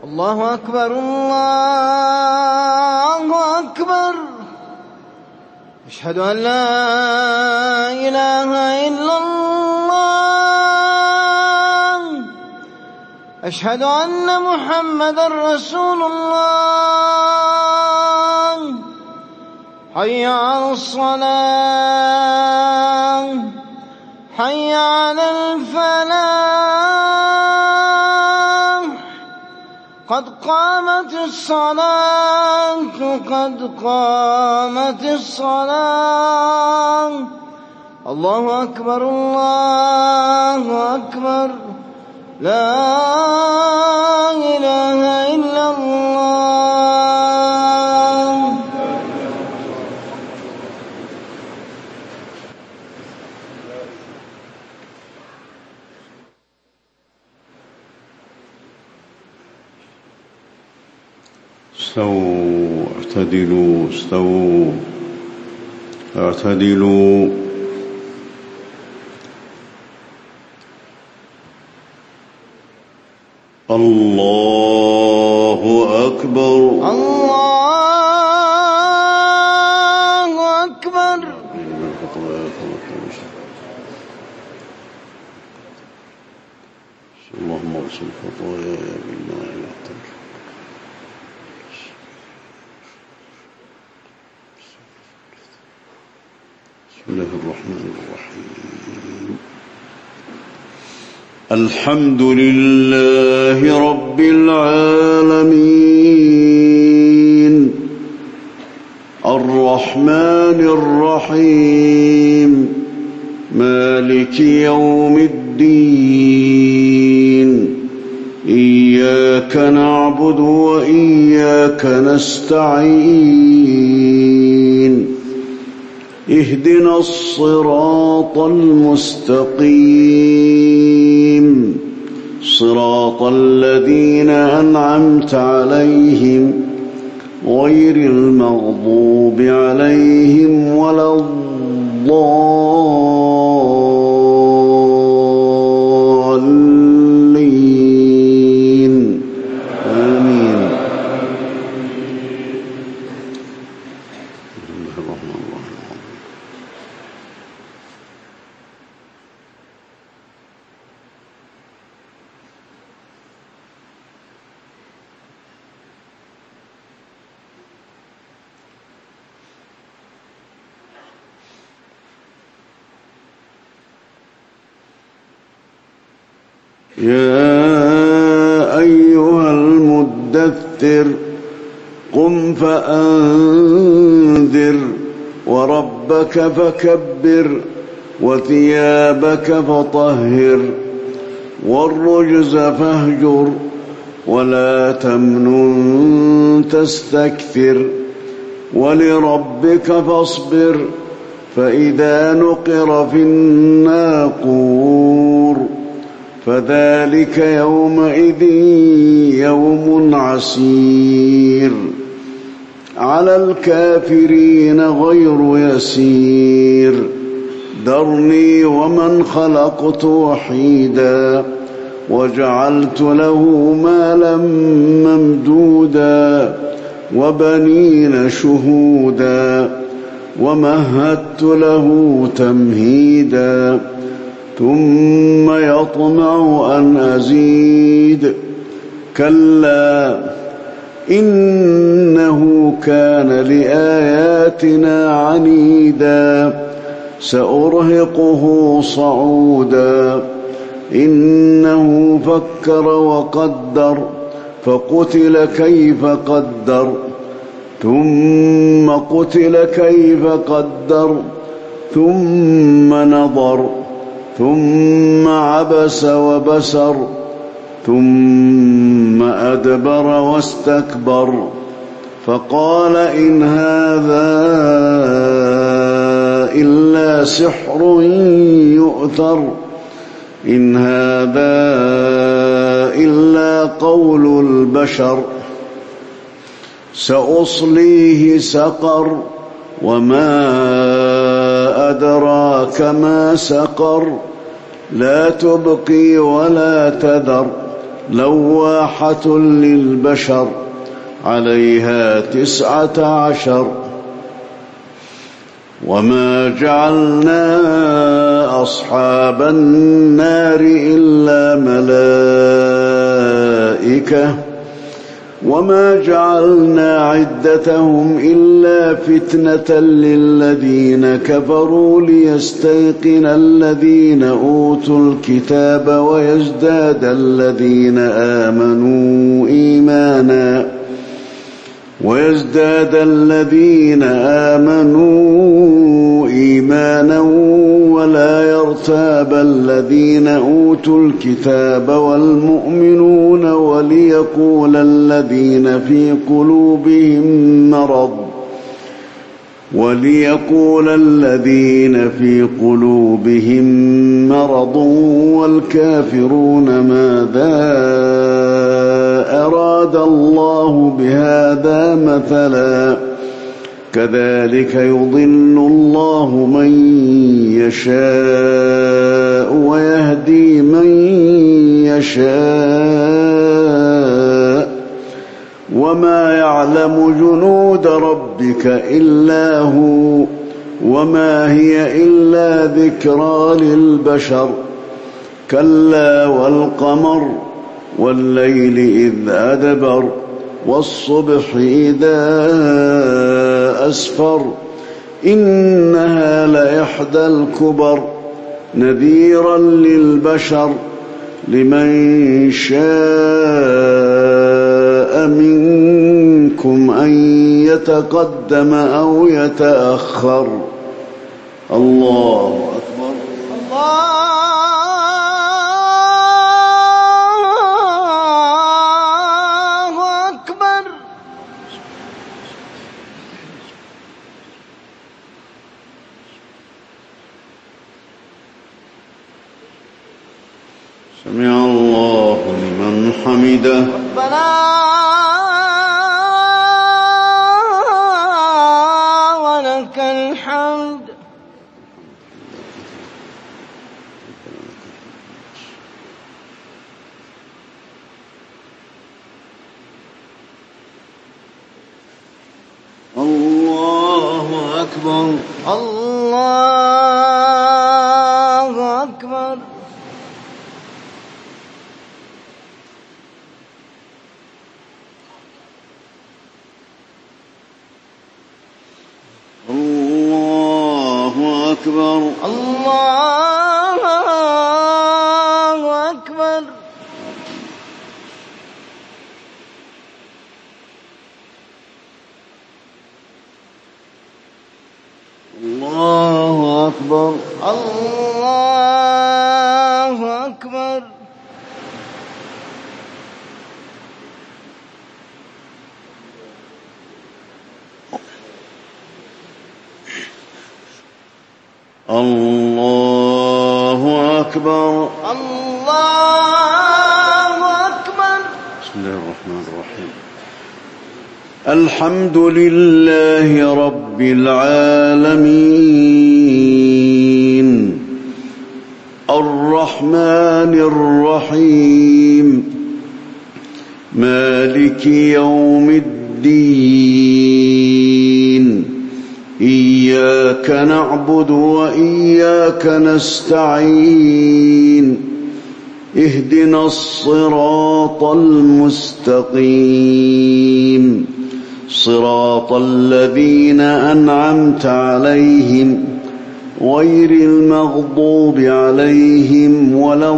الله أكبر الله أكبر. أشهد أن لا إله إلا الله. أشهد أن محمدا رسول الله. حي على الصلاة، حي على الفلاح، قد قامت الصلاة، قد قامت الصلاة. الله أكبر الله أكبر. لا إله إلا الله. استووا اعتدلوا، استووا اعتدلوا. الله أكبر الله أكبر. اللهم اغسل خطاياي بالماء والثلج. بسم الله الرحمن الرحيم. الحمد لله رب العالمين، الرحمن الرحيم، مالك يوم الدين. إياك نعبد وإياك نستعين. اهدنا الصراط المستقيم، صراط الذين أنعمت عليهم غير المغضوب عليهم ولا الضالين. آمين. بسم الله الرحمن الرحيم. يا أيها المدثر قم فأنذر وربك فكبر وثيابك فطهر والرجز فاهجر ولا تمنن تستكثر ولربك فاصبر فإذا نقر في الناقور فذلك يومئذ يوم عسير على الكافرين غير يسير. ذرني ومن خلقت وحيدا وجعلت له مالا ممدودا وبنين شهودا ومهدت له تمهيدا ثم يطمع أن أزيد. كلا إنه كان لآياتنا عنيدا سأرهقه صعودا. إنه فكر وقدر فقتل كيف قدر ثم قتل كيف قدر ثم نظر ثم عبس وبسر ثم أدبر واستكبر فقال إن هذا إلا سحر يؤثر إن هذا إلا قول البشر سأصليه سقر وما أدراك ما سقر لا تبقي ولا تذر لواحة للبشر عليها 19. وما جعلنا أصحاب النار إلا ملائكة وما جعلنا عدتهم إلا فتنة للذين كفروا ليستيقن الذين أوتوا الكتاب ويزداد الذين آمنوا إيمانا ولا يرتاب الذين أوتوا الكتاب والمؤمنون وليقول الذين في قلوبهم مرض والكافرون ماذا أراد الله بهذا مثلا كذلك يضل الله من يشاء ويهدي من يشاء وما يعلم جنود ربك إلا هو وما هي إلا ذكرى للبشر كلا والقمر والليل إذ أدبر والصبح إذا أسفر إنها لإحدى الكبر نذيرا للبشر لمن شاء منكم أن يتقدم أو يتأخر. الله أكبر. الله أكبر. سمع الله لمن حمده. ربنا ولك الحمد. الله أكبر. الله أكبر. الله أكبر. الله أكبر. الله أكبر. الله أكبر. الله أكبر. الله أكبر. بسم الله الرحمن الرحيم. الحمد لله رب العالمين الرحمن الرحيم مالك يوم الدين إياك نعبد وإياك نستعين اهدنا الصراط المستقيم صراط الذين أنعمت عليهم غير المغضوب عليهم ولا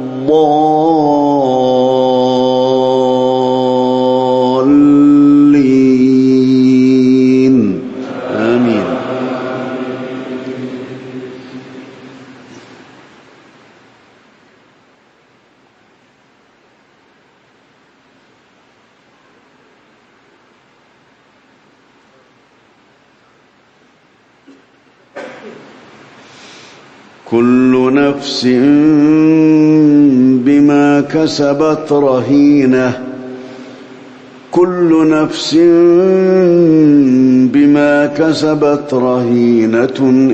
الضالين آمين. كل نفس بما كسبت رهينة كل نفس بما كسبت رهينة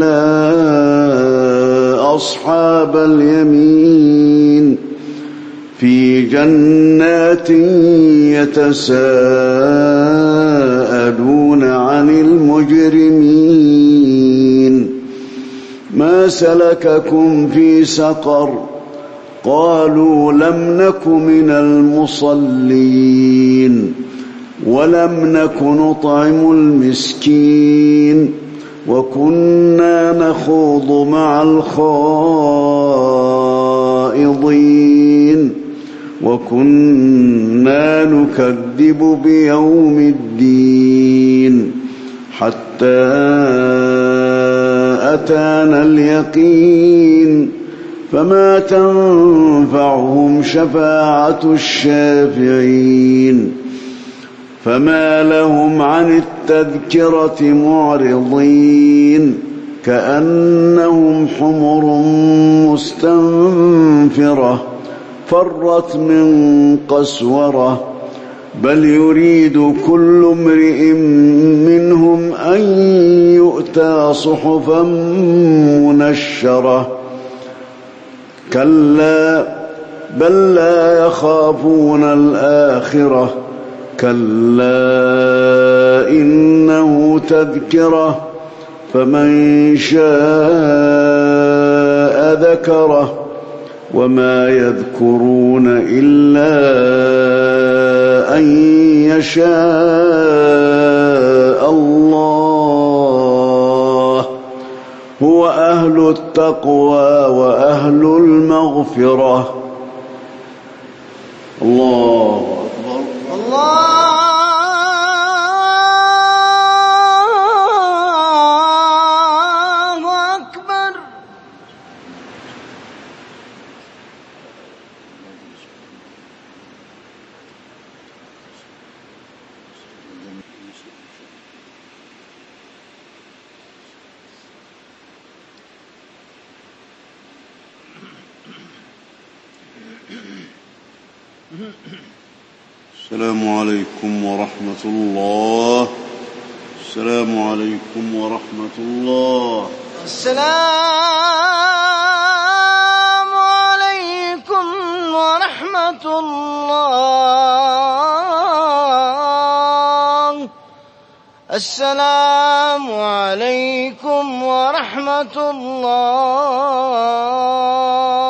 إلا أصحاب اليمين في جنات يتساءلون عن المجرمين ما سلككم في سقر قالوا لم نك من المصلين ولم نك نطعم المسكين وكنا نخوض مع الخائضين وكنا نكذب بيوم الدين حتى أتانا اليقين فما تنفعهم شفاعة الشافعين فما لهم عن التذكرة معرضين كأنهم حمر مستنفرة فرت من قسورة بل يريد كل امرئ منهم أن يؤتى صحفا منشرة كلا بل لا يخافون الآخرة كلا إنه تذكرة فمن شاء ذكره وما يذكرون إلا أن يشاء الله هو أهل التقوى وأهل المغفرة. الله أكبر. الله أكبر. السلام عليكم ورحمة الله. السلام عليكم ورحمة الله. السلام عليكم ورحمة الله. السلام عليكم ورحمة الله.